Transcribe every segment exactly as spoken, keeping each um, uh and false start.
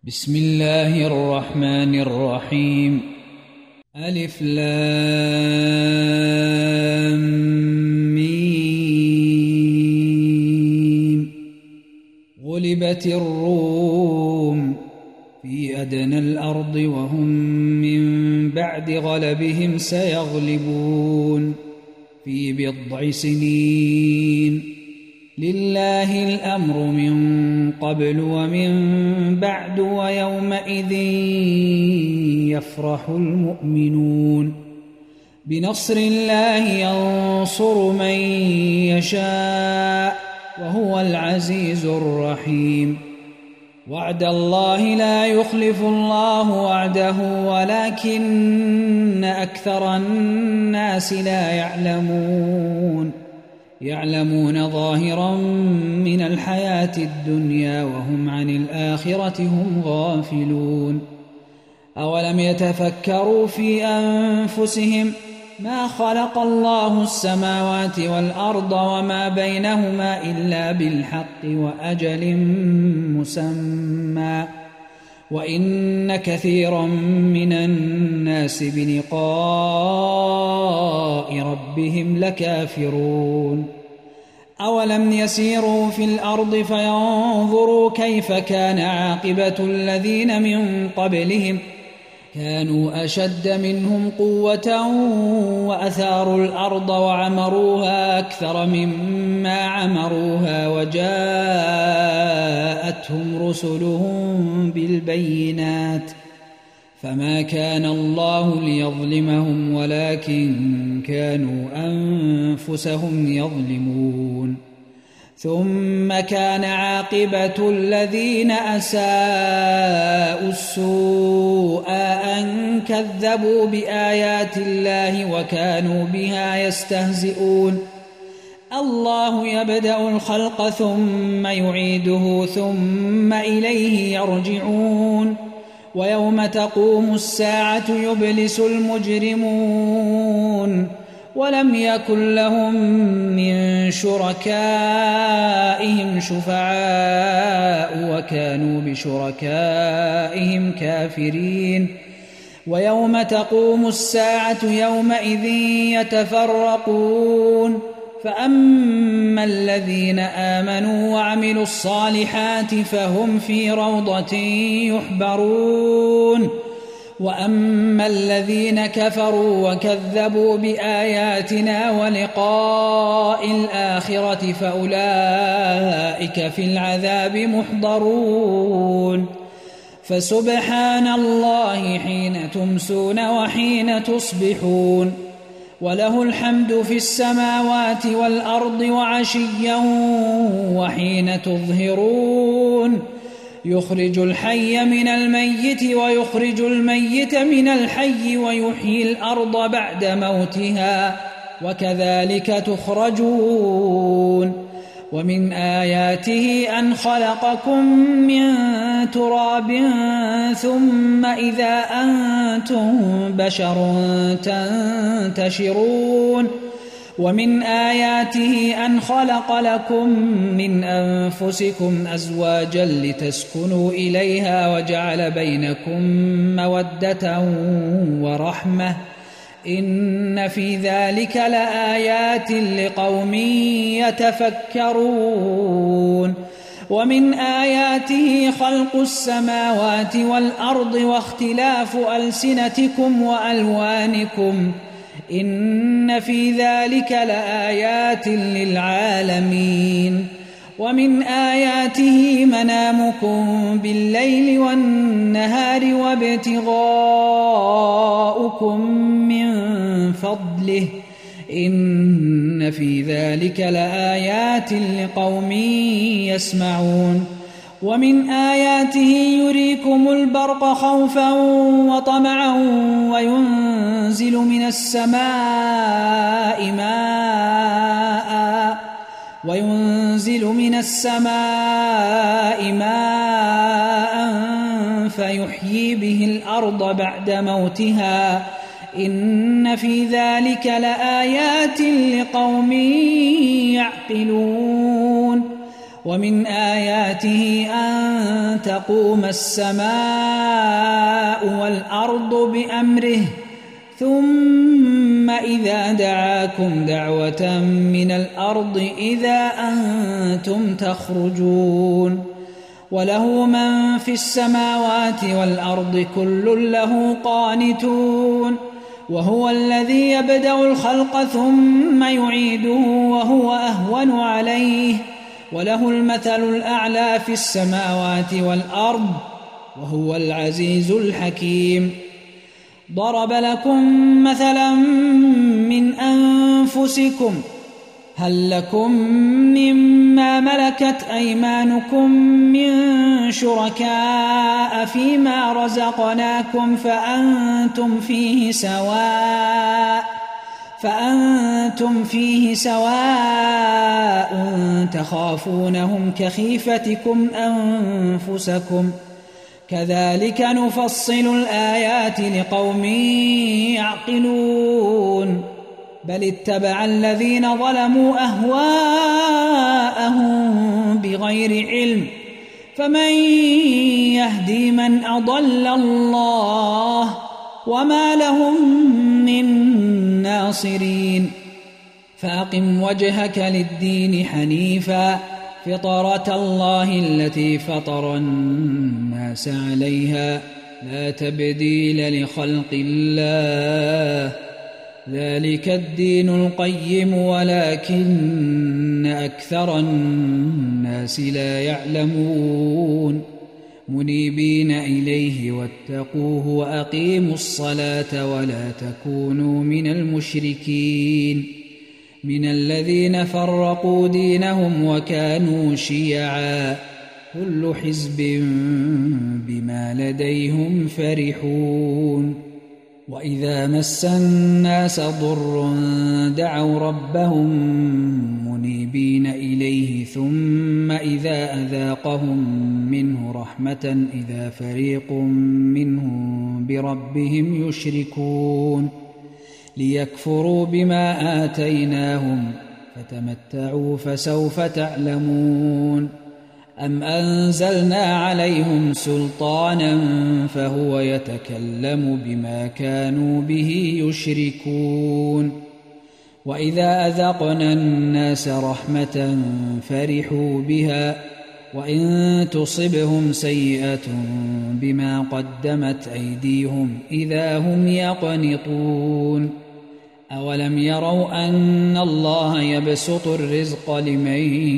بسم الله الرحمن الرحيم. ألف لام ميم. غلبت الروم في أدنى الأرض وهم من بعد غلبهم سيغلبون في بضع سنين. لله الأمر من قبل ومن بعد ويومئذ يفرح المؤمنون. بنصر الله ينصر من يشاء وهو العزيز الرحيم. وعد الله لا يخلف الله وعده ولكن أكثر الناس لا يعلمون. يعلمون ظاهرا من الحياة الدنيا وهم عن الآخرة هم غافلون. أولم يتفكروا في أنفسهم ما خلق الله السماوات والأرض وما بينهما إلا بالحق وأجل مسمى وإن كثيرا من الناس بلقاء ربهم لكافرون. أولم يسيروا في الأرض فينظروا كيف كان عاقبة الذين من قبلهم كانوا أشد منهم قوة وأثاروا الأرض وعمروها أكثر مما عمروها وجاءتهم رسلهم بالبينات فما كان الله ليظلمهم ولكن كانوا أنفسهم يظلمون. ثم كان عاقبة الذين أساءوا السوء أن كذبوا بآيات الله وكانوا بها يستهزئون. الله يبدأ الخلق ثم يعيده ثم إليه يرجعون. ويوم تقوم الساعة يبلس المجرمون ولم يكن لهم من شركائهم شفعاء وكانوا بشركائهم كافرين. ويوم تقوم الساعة يومئذ يتفرقون فأما الذين آمنوا وعملوا الصالحات فهم في روضة يحبرون وأما الذين كفروا وكذبوا بآياتنا ولقاء الآخرة فأولئك في العذاب محضرون. فسبحان الله حين تمسون وحين تصبحون وله الحمد في السماوات والأرض وعشيا وحين تظهرون. يخرج الحي من الميت ويخرج الميت من الحي ويحيي الأرض بعد موتها وكذلك تخرجون. ومن آياته أن خلقكم من تراب ثم إذا أنتم بشر تنتشرون. ومن آياته أن خلق لكم من أنفسكم أزواجا لتسكنوا إليها وجعل بينكم مودة ورحمة إن في ذلك لآيات لقوم يتفكرون. ومن آياته خلق السماوات والأرض واختلاف ألسنتكم وألوانكم إن في ذلك لآيات للعالمين. ومن آياته منامكم بالليل والنهار وابتغاؤكم من فضله إن في ذلك لآيات لقوم يسمعون. ومن آياته يريكم البرق خوفا وطمعا وينزل من السماء ماء وينزل من السماء ماء فيحيي به الأرض بعد موتها إن في ذلك لآيات لقوم يعقلون. ومن آياته أن تقوم السماء والأرض بأمره ثم إذا دعاكم دعوة من الأرض إذا أنتم تخرجون وله من في السماوات والأرض كل له قانتون وهو الذي يبدأ الخلق ثم يعيده وهو أهون عليه وله المثل الأعلى في السماوات والأرض وهو العزيز الحكيم. ضرب لكم مثلا من أنفسكم هل لكم مما ملكت أيمانكم من شركاء فيما رزقناكم فأنتم فيه سواء فأنتم فيه سواء تخافونهم كخيفتكم أنفسكم كذلك نفصل الآيات لقوم يعقلون بل اتبع الذين ظلموا أهواءهم بغير علم فمن يهدي من أضل الله وما لهم من ناصرين. فأقم وجهك للدين حنيفا فطرة الله التي فطر الناس عليها لا تبديل لخلق الله ذلك الدين القيم ولكن أكثر الناس لا يعلمون منيبين إليه واتقوه وأقيموا الصلاة ولا تكونوا من المشركين من الذين فرقوا دينهم وكانوا شيعا كل حزب بما لديهم فرحون. وإذا مس الناس ضر دعوا ربهم منيبين إليه ثم إذا أذاقهم منه رحمة إذا فريق منهم بربهم يشركون ليكفروا بما آتيناهم فتمتعوا فسوف تعلمون. أم أنزلنا عليهم سلطانا فهو يتكلم بما كانوا به يشركون وإذا أذقنا الناس رحمة فرحوا بها وإن تصبهم سيئة بما قدمت أيديهم إذا هم يقنطون أولم يروا أن الله يبسط الرزق لمن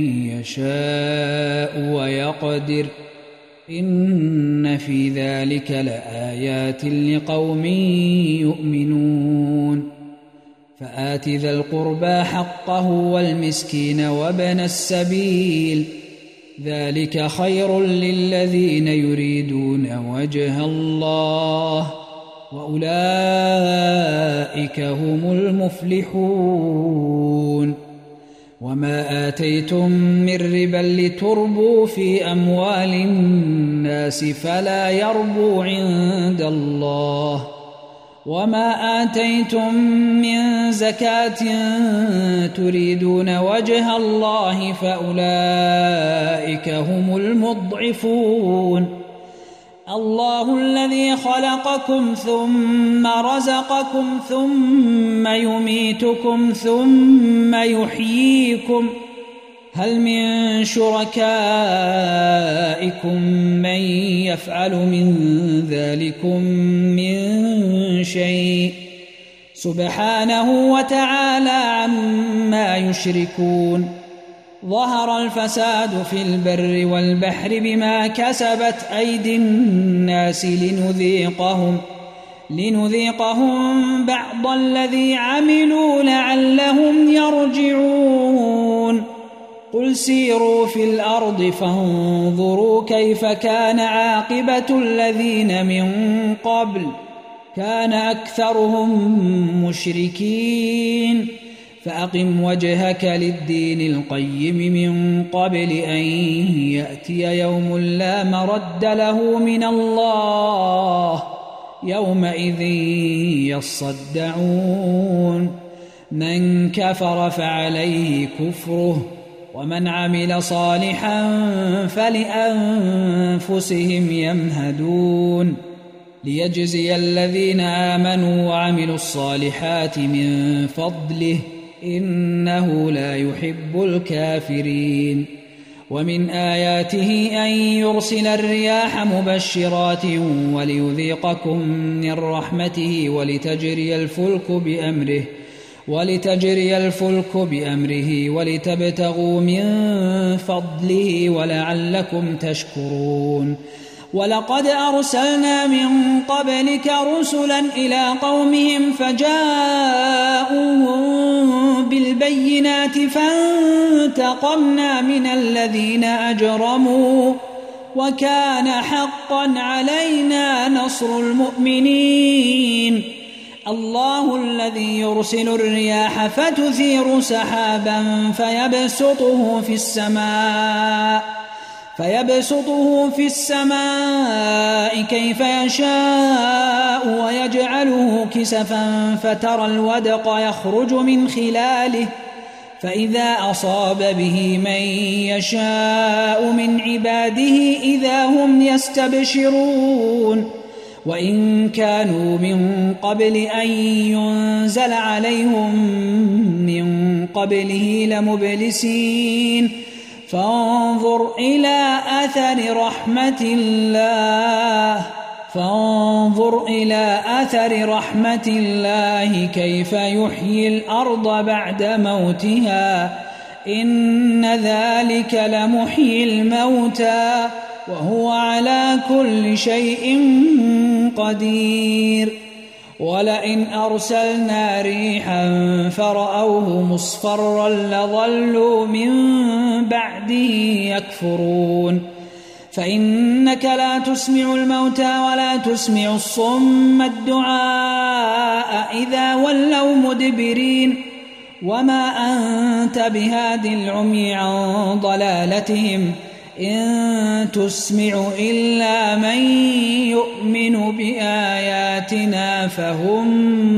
يشاء ويقدر إن في ذلك لآيات لقوم يؤمنون. فآت ذا القربى حقه والمسكين وابن السبيل ذلك خير للذين يريدون وجه الله وأولئك هم المفلحون. وما آتيتم من ربا لتربوا في أموال الناس فلا يربو عند الله وما آتيتم من زكاة تريدون وجه الله فأولئك هم المضعفون. الله الذي خلقكم ثم رزقكم ثم يميتكم ثم يحييكم هل من شركائكم من يفعل من ذلكم من شيء سبحانه وتعالى عما يشركون. ظهر الفساد في البر والبحر بما كسبت أيدي الناس لنذيقهم لنذيقهم بعض الذي عملوا لعلهم يرجعون. قل سيروا في الأرض فانظروا كيف كان عاقبة الذين من قبل كان أكثرهم مشركين. فأقم وجهك للدين القيم من قبل أن يأتي يوم لا مرد له من الله يومئذ يصدعون. من كفر فعليه كفره ومن عمل صالحا فلأنفسهم يمهدون ليجزي الذين آمنوا وعملوا الصالحات من فضله إنه لا يحب الكافرين ومن آياته أن يرسل الرياح مبشرات وليذيقكم من رحمته ولتجري الفلك بأمره ولتجري الفلك بأمره ولتبتغوا من فضله ولعلكم تشكرون ولقد أرسلنا من قبلك رسلا إلى قومهم فجاءوهم بالبينات فانتقمنا من الذين أجرموا وكان حقا علينا نصر المؤمنين الله الذي يرسل الرياح فتثير سحابا فيبسطه في السماء فيبسطه في السماء كيف يشاء ويجعله كسفا فترى الودق يخرج من خلاله فإذا أصاب به من يشاء من عباده إذا هم يستبشرون وإن كانوا من قبل أن ينزل عليهم من قبله لمبلسين فانظر إلى أثر رحمة الله فانظر إلى أثر رحمة الله كيف يحيي الأرض بعد موتها إن ذلك لمحيي الموتى وهو على كل شيء قدير ولئن أرسلنا ريحا فرأوه مصفرا لظلوا من بعده يكفرون فإنك لا تسمع الموتى ولا تسمع الصم الدعاء إذا ولوا مدبرين وما أنت بهاد العمي عن ضلالتهم إن تسمع إلا من يؤمن بآياتنا فهم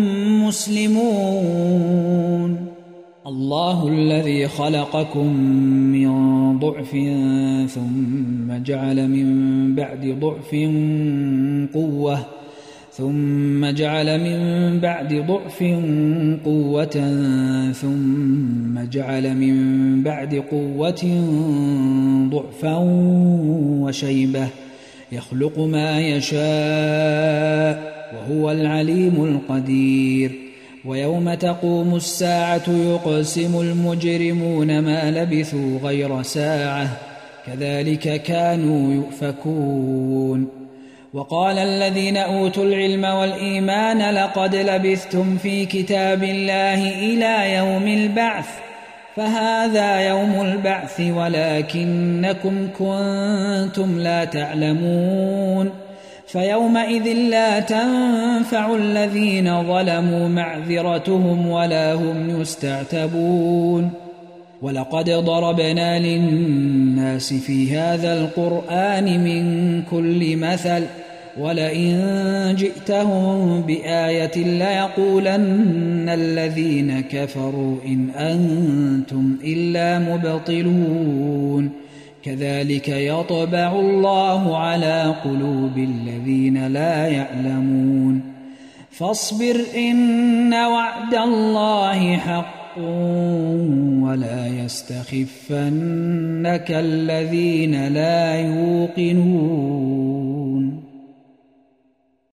مسلمون الله الذي خلقكم من ضعف ثم جعل من بعد ضعف قوة ثم جعل من بعد ضعف قوة ثم جعل من بعد قوة ضعفا وشيبة يخلق ما يشاء وهو العليم القدير ويوم تقوم الساعة يقسم المجرمون ما لبثوا غير ساعة كذلك كانوا يؤفكون وقال الذين أوتوا العلم والإيمان لقد لبثتم في كتاب الله إلى يوم البعث فهذا يوم البعث ولكنكم كنتم لا تعلمون فيومئذ لا تنفع الذين ظلموا معذرتهم ولا هم يستعتبون ولقد ضربنا للناس في هذا القرآن من كل مثل ولئن جئتهم بآية ليقولن الذين كفروا إن أنتم إلا مبطلون كذلك يطبع الله على قلوب الذين لا يعلمون فاصبر إن وعد الله حق ولا يستخفنك الذين لا يوقنون